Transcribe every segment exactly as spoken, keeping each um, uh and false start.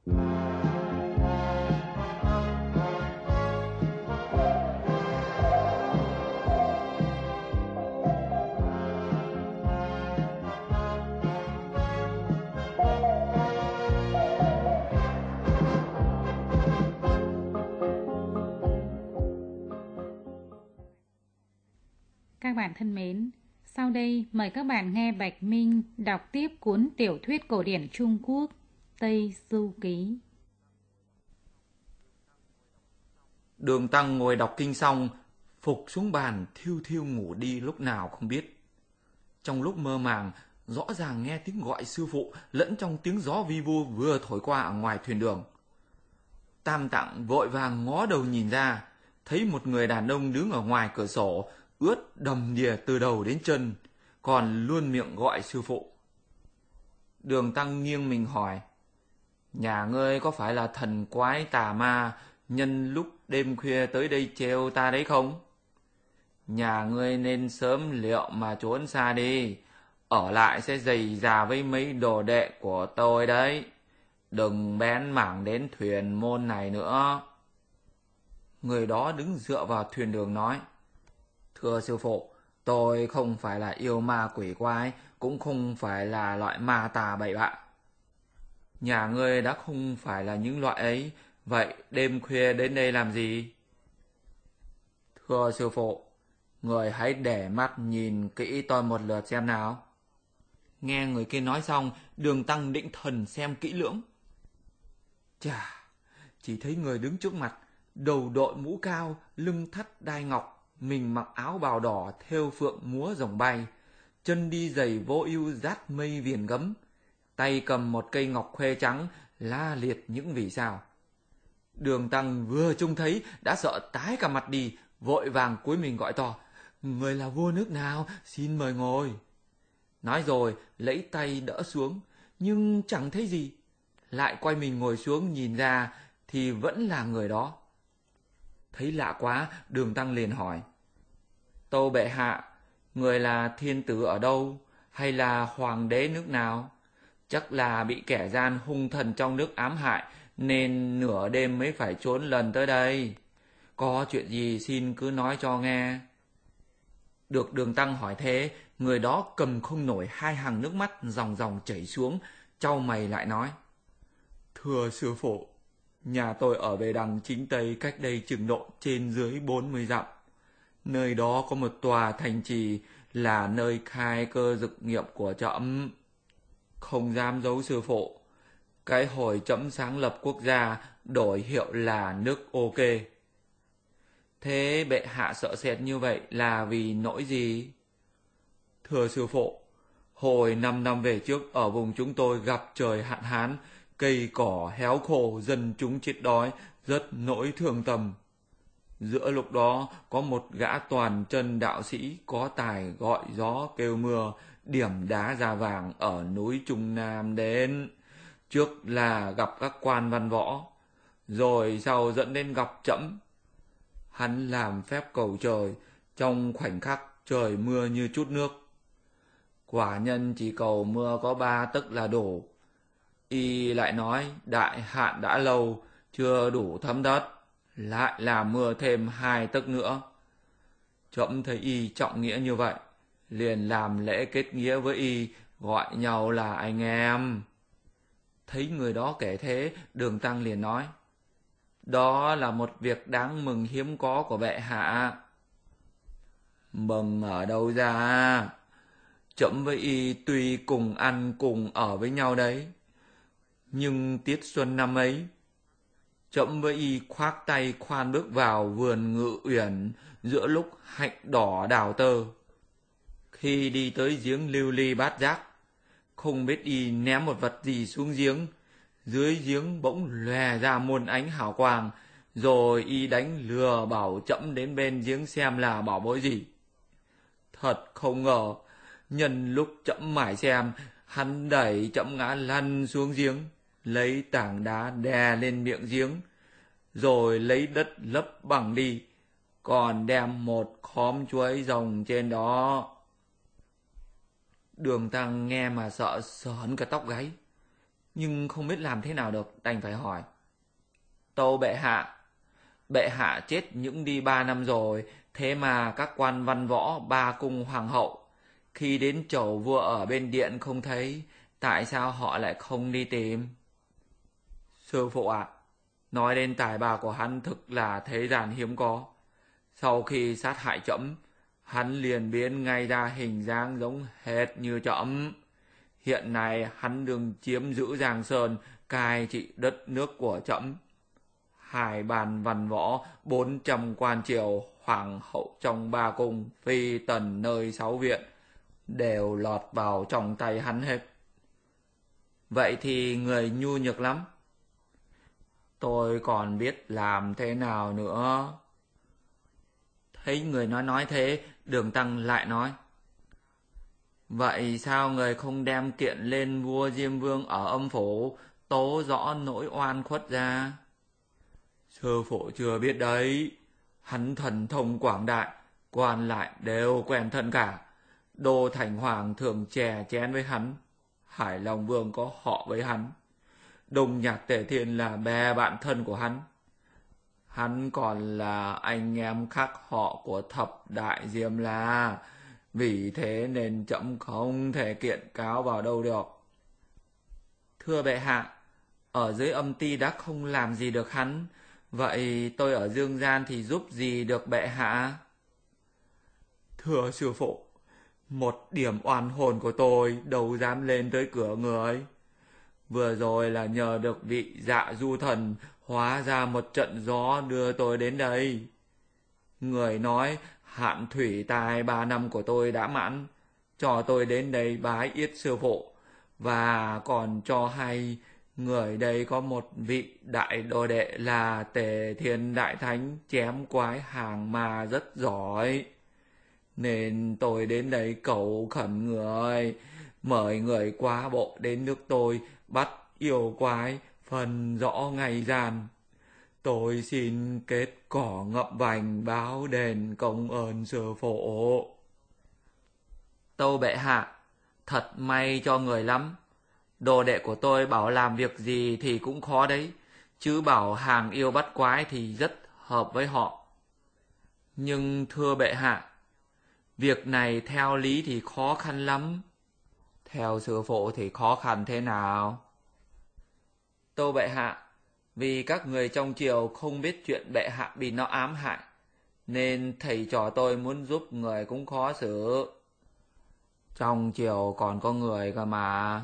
Các bạn thân mến, sau đây mời các bạn nghe Bạch Minh đọc tiếp cuốn tiểu thuyết cổ điển Trung Quốc Tây Du Ký. Đường Tăng ngồi đọc kinh xong, phục xuống bàn thiêu thiêu ngủ đi lúc nào không biết. Trong lúc mơ màng, rõ ràng nghe tiếng gọi sư phụ lẫn trong tiếng gió vi vu vừa thổi qua ở ngoài thuyền đường. Tam Tạng vội vàng ngó đầu nhìn ra, thấy một người đàn ông đứng ở ngoài cửa sổ, ướt đầm đìa từ đầu đến chân, còn luôn miệng gọi sư phụ. Đường Tăng nghiêng mình hỏi, nhà ngươi có phải là thần quái tà ma nhân lúc đêm khuya tới đây trêu ta đấy không? Nhà ngươi nên sớm liệu mà trốn xa đi, ở lại sẽ dày dà với mấy đồ đệ của tôi đấy. Đừng bén mảng đến thuyền môn này nữa. Người đó đứng dựa vào thuyền đường nói, thưa sư phụ, tôi không phải là yêu ma quỷ quái, cũng không phải là loại ma tà bậy bạ. Nhà ngươi đã không phải là những loại ấy, vậy đêm khuya đến đây làm gì? Thưa sư phụ, người hãy để mắt nhìn kỹ tôi một lượt xem nào. Nghe người kia nói xong, Đường Tăng định thần xem kỹ lưỡng. Chà, chỉ thấy người đứng trước mặt, đầu đội mũ cao, lưng thắt đai ngọc, mình mặc áo bào đỏ thêu phượng múa rồng bay, chân đi giày vô ưu dát mây viền gấm, tay cầm một cây ngọc khuê trắng, la liệt những vì sao. Đường Tăng vừa trông thấy đã sợ tái cả mặt đi, vội vàng cúi mình gọi to, người là vua nước nào, xin mời ngồi. Nói rồi lấy tay đỡ xuống, nhưng chẳng thấy gì. Lại quay mình ngồi xuống nhìn ra thì vẫn là người đó. Thấy lạ quá, Đường Tăng liền hỏi, tâu bệ hạ, người là thiên tử ở đâu, hay là hoàng đế nước nào? Chắc là bị kẻ gian hung thần trong nước ám hại, nên nửa đêm mới phải trốn lần tới đây. Có chuyện gì xin cứ nói cho nghe. Được Đường Tăng hỏi thế, người đó cầm không nổi hai hàng nước mắt ròng ròng chảy xuống, chau mày lại nói, thưa sư phụ, nhà tôi ở về đằng chính tây cách đây chừng độ trên dưới bốn mươi dặm. Nơi đó có một tòa thành trì là nơi khai cơ dực nghiệp của trẫm. Không dám giấu sư phụ, cái hồi trẫm sáng lập quốc gia đổi hiệu là nước OK. Thế bệ hạ sợ sệt như vậy là vì nỗi gì? Thưa sư phụ, hồi năm năm về trước ở vùng chúng tôi gặp trời hạn hán, cây cỏ héo khô, dân chúng chết đói, rất nỗi thương tâm. Giữa lúc đó có một gã toàn chân đạo sĩ có tài gọi gió kêu mưa, điểm đá ra vàng ở núi Trung Nam đến. Trước là gặp các quan văn võ, rồi sau dẫn đến gặp trẫm. Hắn làm phép cầu trời, trong khoảnh khắc trời mưa như chút nước. Quả nhân chỉ cầu mưa có ba tấc là đủ. Y lại nói đại hạn đã lâu, chưa đủ thấm đất, lại làm mưa thêm hai tấc nữa. Trẫm thấy y trọng nghĩa như vậy, liền làm lễ kết nghĩa với y, gọi nhau là anh em. Thấy người đó kể thế, Đường Tăng liền nói, đó là một việc đáng mừng hiếm có của bệ hạ. Mừng ở đâu ra? Trẫm với y tuy cùng ăn cùng ở với nhau đấy, nhưng tiết xuân năm ấy, trẫm với y khoác tay khoan bước vào vườn Ngự Uyển giữa lúc hạnh đỏ đào tơ. Khi đi tới giếng lưu ly bát giác, không biết y ném một vật gì xuống giếng, dưới giếng bỗng lòe ra muôn ánh hào quang, rồi y đánh lừa bảo trẫm đến bên giếng xem là bảo bối gì. Thật không ngờ, nhân lúc trẫm mải xem, hắn đẩy trẫm ngã lăn xuống giếng, lấy tảng đá đè lên miệng giếng, rồi lấy đất lấp bằng đi, còn đem một khóm chuối rồng trên đó. Đường Tăng nghe mà sợ sởn cả tóc gáy. nhưng không biết làm thế nào được, đành phải hỏi. Tâu bệ hạ, bệ hạ chết những đi ba năm rồi, thế mà các quan văn võ ba cung hoàng hậu, khi đến chầu vua ở bên điện không thấy, tại sao họ lại không đi tìm? Sư phụ ạ, nói đến tài bà của hắn thực là thế gian hiếm có. Sau khi sát hại trẫm, hắn liền biến ngay ra hình dáng giống hệt như trẫm. Hiện nay hắn đương chiếm giữ Giang Sơn, cai trị đất nước của trẫm. Hai bàn văn võ, bốn trăm quan triều, hoàng hậu trong ba cung, phi tần nơi sáu viện, đều lọt vào trong tay hắn hết. Vậy thì người nhu nhược lắm. Tôi còn biết làm thế nào nữa. Thấy người nói nói thế, Đường Tăng lại nói. Vậy sao người không đem kiện lên vua Diêm Vương ở âm phủ, tố rõ nỗi oan khuất ra? Sư phụ chưa biết đấy. Hắn thần thông quảng đại, quan lại đều quen thân cả. Đô Thành Hoàng thường chè chén với hắn. Hải Long Vương có họ với hắn. Đông Nhạc Tề Thiên là bè bạn thân của hắn. Hắn còn là anh em khác họ của thập đại Diêm La. Vì thế nên trẫm không thể kiện cáo vào đâu được. Thưa bệ hạ, ở dưới âm ti đã không làm gì được hắn, vậy tôi ở dương gian thì giúp gì được bệ hạ? Thưa sư phụ, một điểm oan hồn của tôi đâu dám lên tới cửa người. Vừa rồi là nhờ được vị Dạ Du Thần hóa ra một trận gió đưa tôi đến đây. Người nói hạn thủy tài ba năm của tôi đã mãn, cho tôi đến đây bái yết sư phụ, và còn cho hay người đây có một vị đại đồ đệ là Tề Thiên Đại Thánh chém quái hàng ma rất giỏi. Nên tôi đến đây cầu khẩn người, mời người qua bộ đến nước tôi bắt yêu quái phân rõ ngày gian. Tôi xin kết cỏ ngậm vành báo đền công ơn sư phụ. Tâu bệ hạ, thật may cho người lắm. Đồ đệ của tôi bảo làm việc gì thì cũng khó đấy, chứ bảo hàng yêu bắt quái thì rất hợp với họ. Nhưng thưa bệ hạ, việc này theo lý thì khó khăn lắm. Theo sư phụ thì khó khăn thế nào? Tâu bệ hạ, vì các người trong triều không biết chuyện bệ hạ bị nó ám hại, nên thầy trò tôi muốn giúp người cũng khó xử. Trong triều còn có người cơ mà.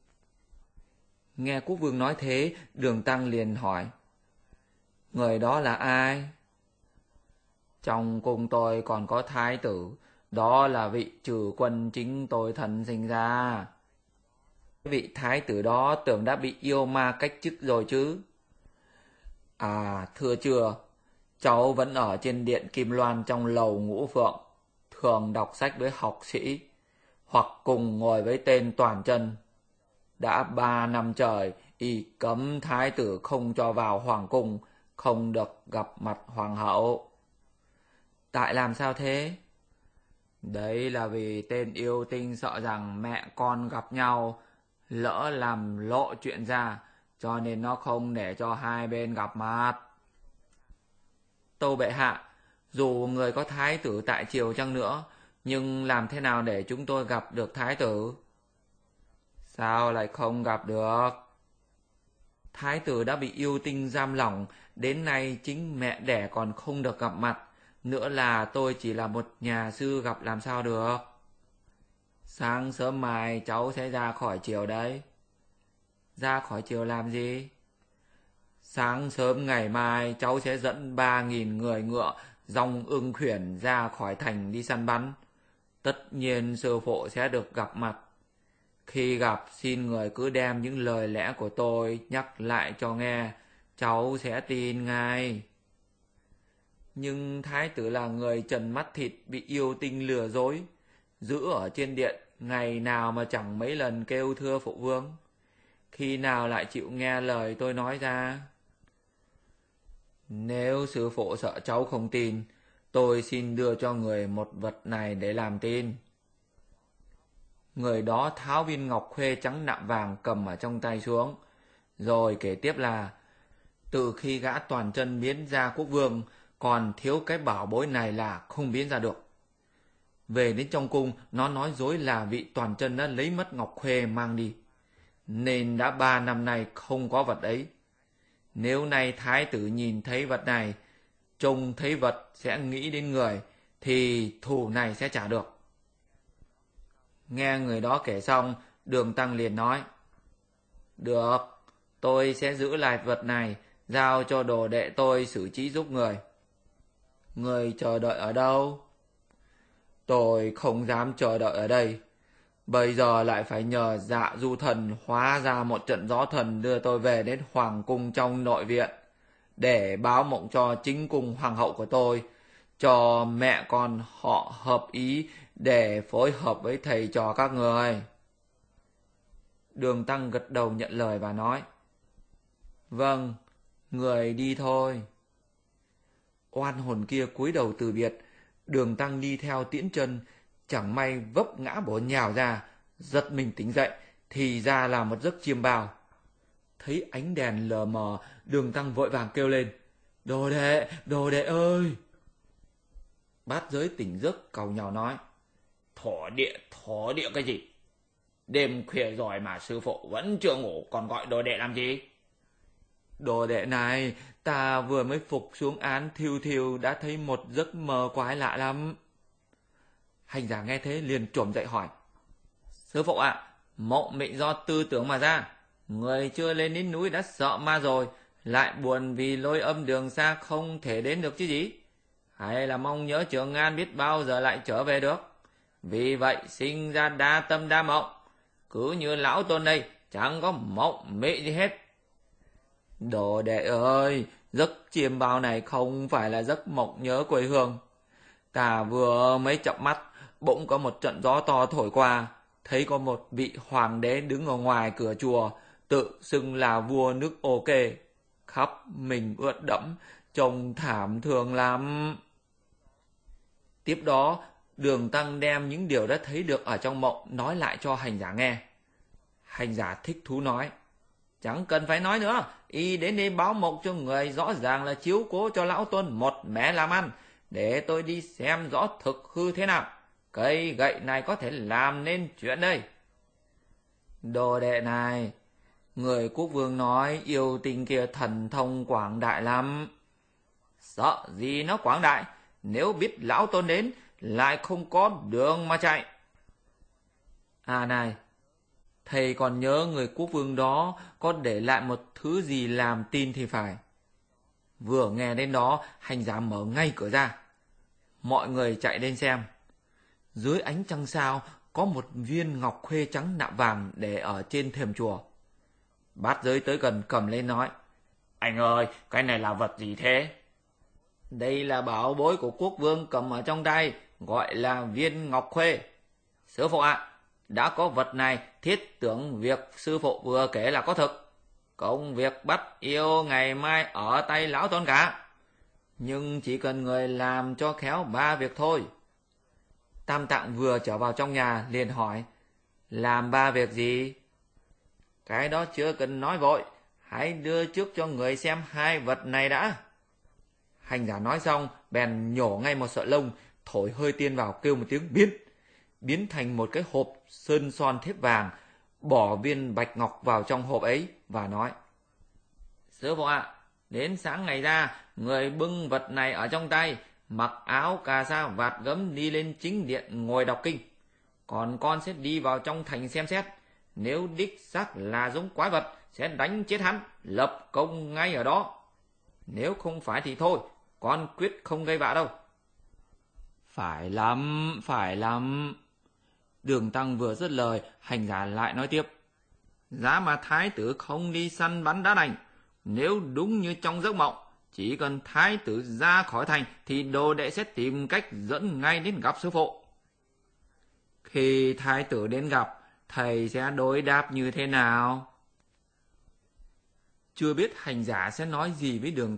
Nghe quốc vương nói thế, Đường Tăng liền hỏi. Người đó là ai? Trong cung tôi còn có thái tử, đó là vị trừ quân chính tôi thân sinh ra. Vị thái tử đó tưởng đã bị yêu ma cách chức rồi chứ? À, thưa chưa, cháu vẫn ở trên điện Kim Loan trong lầu Ngũ Phượng, thường đọc sách với học sĩ, hoặc cùng ngồi với tên Toàn Chân. Đã ba năm trời, y cấm thái tử không cho vào hoàng cung, không được gặp mặt hoàng hậu. Tại làm sao thế? Đấy là vì tên yêu tinh sợ rằng mẹ con gặp nhau, lỡ làm lộ chuyện ra, cho nên nó không để cho hai bên gặp mặt. Tâu bệ hạ, dù người có thái tử tại triều chăng nữa, nhưng làm thế nào để chúng tôi gặp được thái tử? Sao lại không gặp được? Thái tử đã bị yêu tinh giam lỏng, đến nay chính mẹ đẻ còn không được gặp mặt, nữa là tôi chỉ là một nhà sư gặp làm sao được. Sáng sớm mai cháu sẽ ra khỏi triều đấy. Ra khỏi triều làm gì? Sáng sớm ngày mai cháu sẽ dẫn ba nghìn người ngựa dòng ưng khuyển ra khỏi thành đi săn bắn. Tất nhiên sư phụ sẽ được gặp mặt. Khi gặp xin người cứ đem những lời lẽ của tôi nhắc lại cho nghe, cháu sẽ tin ngay. Nhưng thái tử là người trần mắt thịt bị yêu tinh lừa dối, giữ ở trên điện ngày nào mà chẳng mấy lần kêu thưa phụ vương. Khi nào lại chịu nghe lời tôi nói ra? Nếu sư phụ sợ cháu không tin, tôi xin đưa cho người một vật này để làm tin. Người đó tháo viên ngọc khuê trắng nạm vàng cầm ở trong tay xuống, rồi kể tiếp là từ khi gã Toàn Chân biến ra quốc vương, còn thiếu cái bảo bối này là không biến ra được. Về đến trong cung, nó nói dối là vị Toàn Chân đã lấy mất ngọc khuê mang đi, nên đã ba năm nay không có vật ấy. Nếu nay thái tử nhìn thấy vật này, trông thấy vật sẽ nghĩ đến người, thì thù này sẽ trả được. Nghe người đó kể xong, Đường Tăng liền nói: Được, tôi sẽ giữ lại vật này, giao cho đồ đệ tôi xử trí giúp người. Người chờ đợi ở đâu? Tôi không dám chờ đợi ở đây. Bây giờ lại phải nhờ Dạ Du Thần hóa ra một trận gió thần đưa tôi về đến hoàng cung trong nội viện, để báo mộng cho chính cung hoàng hậu của tôi, cho mẹ con họ hợp ý để phối hợp với thầy trò các người. Đường Tăng gật đầu nhận lời và nói: Vâng, người đi thôi. Oan hồn kia cúi đầu từ biệt. Đường Tăng đi theo tiễn chân, chẳng may vấp ngã bổ nhào ra, giật mình tỉnh dậy, thì ra là một giấc chiêm bao. Thấy ánh đèn lờ mờ, Đường Tăng vội vàng kêu lên: Đồ đệ, đồ đệ ơi! Bát Giới tỉnh giấc càu nhàu nói: Thổ địa, thổ địa cái gì? Đêm khuya rồi mà sư phụ vẫn chưa ngủ, còn gọi đồ đệ làm gì? Đồ đệ này, ta vừa mới phục xuống án thiêu thiêu đã thấy một giấc mơ quái lạ lắm. Hành giả nghe thế liền trồm dậy hỏi: Sư phụ ạ, à, mộng mị do tư tưởng mà ra. Người chưa lên đến núi đã sợ ma rồi, lại buồn vì lối âm đường xa không thể đến được chứ gì? Hay là mong nhớ Trường An biết bao giờ lại trở về được? Vì vậy sinh ra đa tâm đa mộng. Cứ như lão tôn đây, chẳng có mộng mị gì hết. Đồ đệ ơi, giấc chiêm bao này không phải là giấc mộng nhớ quê hương. Ta vừa mới chợp mắt, bỗng có một trận gió to thổi qua, thấy có một vị hoàng đế đứng ở ngoài cửa chùa, tự xưng là vua nước Ô Kê, khắp mình ướt đẫm, trông thảm thương lắm. Tiếp đó, Đường Tăng đem những điều đã thấy được ở trong mộng nói lại cho hành giả nghe. Hành giả thích thú nói: Chẳng cần phải nói nữa, y đến đây báo mộng cho người, rõ ràng là chiếu cố cho lão tôn một mẻ làm ăn, để tôi đi xem rõ thực hư thế nào. Cây gậy này có thể làm nên chuyện đây. Đồ đệ này, người quốc vương nói yêu tinh kia thần thông quảng đại lắm. Sợ gì nó quảng đại, nếu biết lão tôn đến lại không có đường mà chạy. À này, thầy còn nhớ người quốc vương đó có để lại một thứ gì làm tin thì phải. Vừa nghe đến đó, hành giả mở ngay cửa ra. Mọi người chạy lên xem. Dưới ánh trăng sao có một viên ngọc khuê trắng nạm vàng để ở trên thềm chùa. Bát Giới tới gần cầm lên nói: Anh ơi, cái này là vật gì thế? Đây là bảo bối của quốc vương cầm ở trong tay, gọi là viên ngọc khuê. Sư phụ ạ, à, đã có vật này, thiết tưởng việc sư phụ vừa kể là có thực. Công việc bắt yêu ngày mai ở tay lão tôn cả. Nhưng chỉ cần người làm cho khéo ba việc thôi. Tam Tạng vừa trở vào trong nhà liền hỏi: Làm ba việc gì? Cái đó chưa cần nói vội, hãy đưa trước cho người xem hai vật này đã. Hành giả nói xong bèn nhổ ngay một sợi lông, thổi hơi tiên vào, kêu một tiếng biến, biến thành một cái hộp sơn son thép vàng, bỏ viên bạch ngọc vào trong hộp ấy và nói: Sư phụ ạ, à, đến sáng ngày ra, người bưng vật này ở trong tay, mặc áo cà sa vạt gấm đi lên chính điện ngồi đọc kinh. Còn con sẽ đi vào trong thành xem xét, nếu đích xác là giống quái vật sẽ đánh chết hắn, lập công ngay ở đó. Nếu không phải thì thôi, con quyết không gây vạ đâu. Phải lắm, phải lắm. Đường Tăng vừa dứt lời, hành giả lại nói tiếp: Giá mà thái tử không đi săn bắn đá đành, nếu đúng như trong giấc mộng, chỉ cần thái tử ra khỏi thành thì đồ đệ sẽ tìm cách dẫn ngay đến gặp sư phụ. Khi thái tử đến gặp, thầy sẽ đối đáp như thế nào? Chưa biết hành giả sẽ nói gì với Đường